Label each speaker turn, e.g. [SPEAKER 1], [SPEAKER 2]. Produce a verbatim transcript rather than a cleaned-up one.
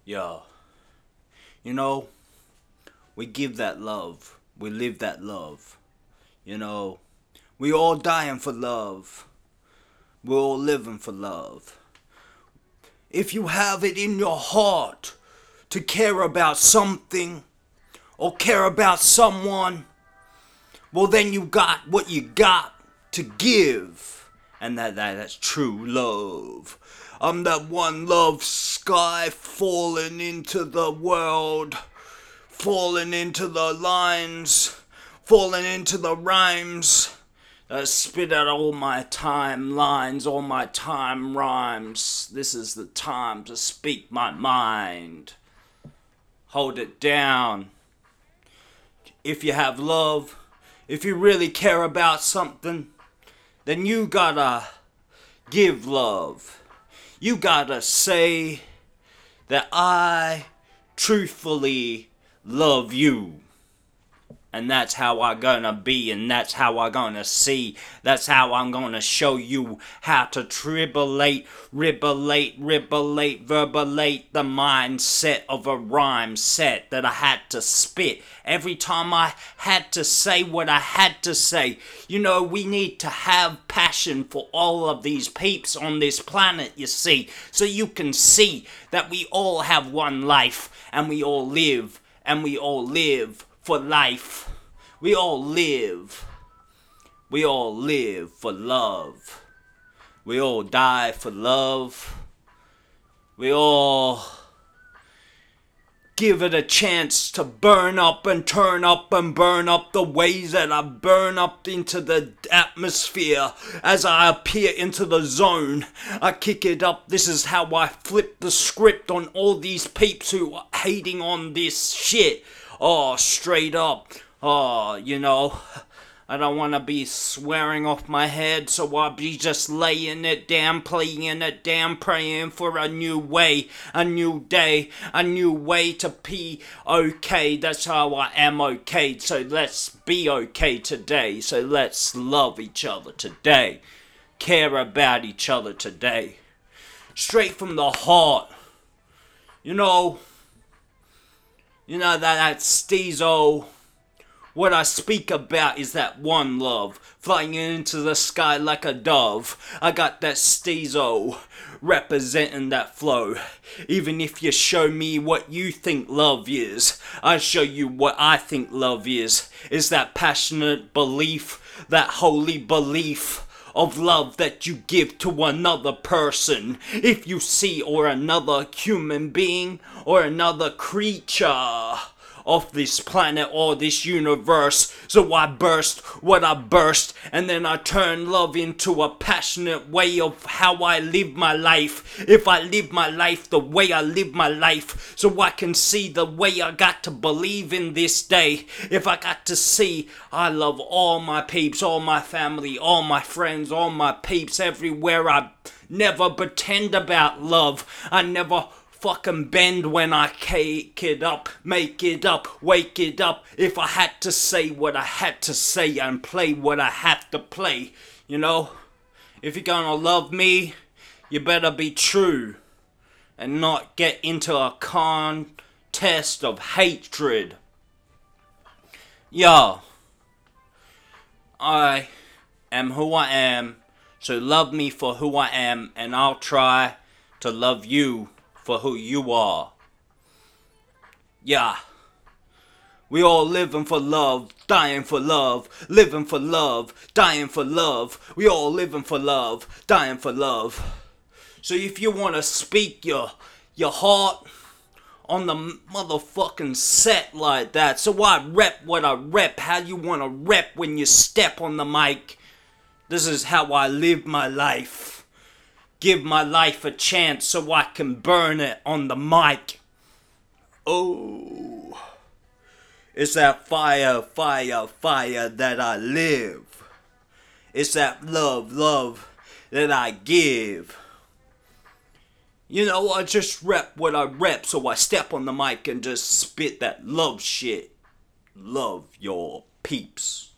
[SPEAKER 1] Yeah. You know, we give that love. We live that love. You know, we all dying for love. We're all living for love. If you have it in your heart to care about something or care about someone, well then you got what you got to give. And that, that that's true love. I'm that one love sky falling into the world, falling into the lines, falling into the rhymes. I spit out all my timelines, all my time rhymes. This is the time to speak my mind. Hold it down. If you have love, if you really care about something, then you gotta give love. You gotta say that I truthfully love you. And that's how I'm gonna be, and that's how I'm gonna see. That's how I'm gonna show you how to tribulate, ribellate, ribellate, verbalate the mindset of a rhyme set that I had to spit every time I had to say what I had to say. You know, we need to have passion for all of these peeps on this planet, you see, so you can see that we all have one life, and we all live, and we all live for life. We all live. We all live for love. We all die for love. We all give it a chance to burn up and turn up and burn up the ways that I burn up into the atmosphere as I appear into the zone. I kick it up. This is how I flip the script on all these peeps who are hating on this shit. Oh, straight up. Oh, you know, I don't want to be swearing off my head, so I'll be just laying it down, playing it down, praying for a new way, a new day, a new way to be okay. That's how I am okay, so let's be okay today. So let's love each other today, care about each other today, straight from the heart. You know, you know that, that Steezo. What I speak about is that one love, flying into the sky like a dove. I got that Steezo, representing that flow. Even if you show me what you think love is, I show you what I think love is. Is that passionate belief, that holy belief of love that you give to another person. If you see, or another human being, or another creature of this planet or this universe. So I burst what I burst, and then I turn love into a passionate way of how I live my life. If I live my life the way I live my life, so I can see the way I got to believe in this day. If I got to see, I love all my peeps, all my family, all my friends, all my peeps everywhere. I never pretend about love. I never fucking bend when I cake it up, make it up, wake it up. If I had to say what I had to say and play what I have to play, you know, if you're gonna love me, you better be true and not get into a contest of hatred. Yo, I am who I am, so love me for who I am, and I'll try to love you for who you are. Yeah. We all living for love, dying for love, living for love, dying for love. We all living for love, dying for love. So if you want to speak your your heart on the motherfucking set like that, so I rep what I rep, how you want to rep when you step on the mic. This is how I live my life. Give my life a chance so I can burn it on the mic. Oh, it's that fire, fire, fire that I live. It's that love, love that I give. You know, I just rep what I rep, so I step on the mic and just spit that love shit. Love your peeps.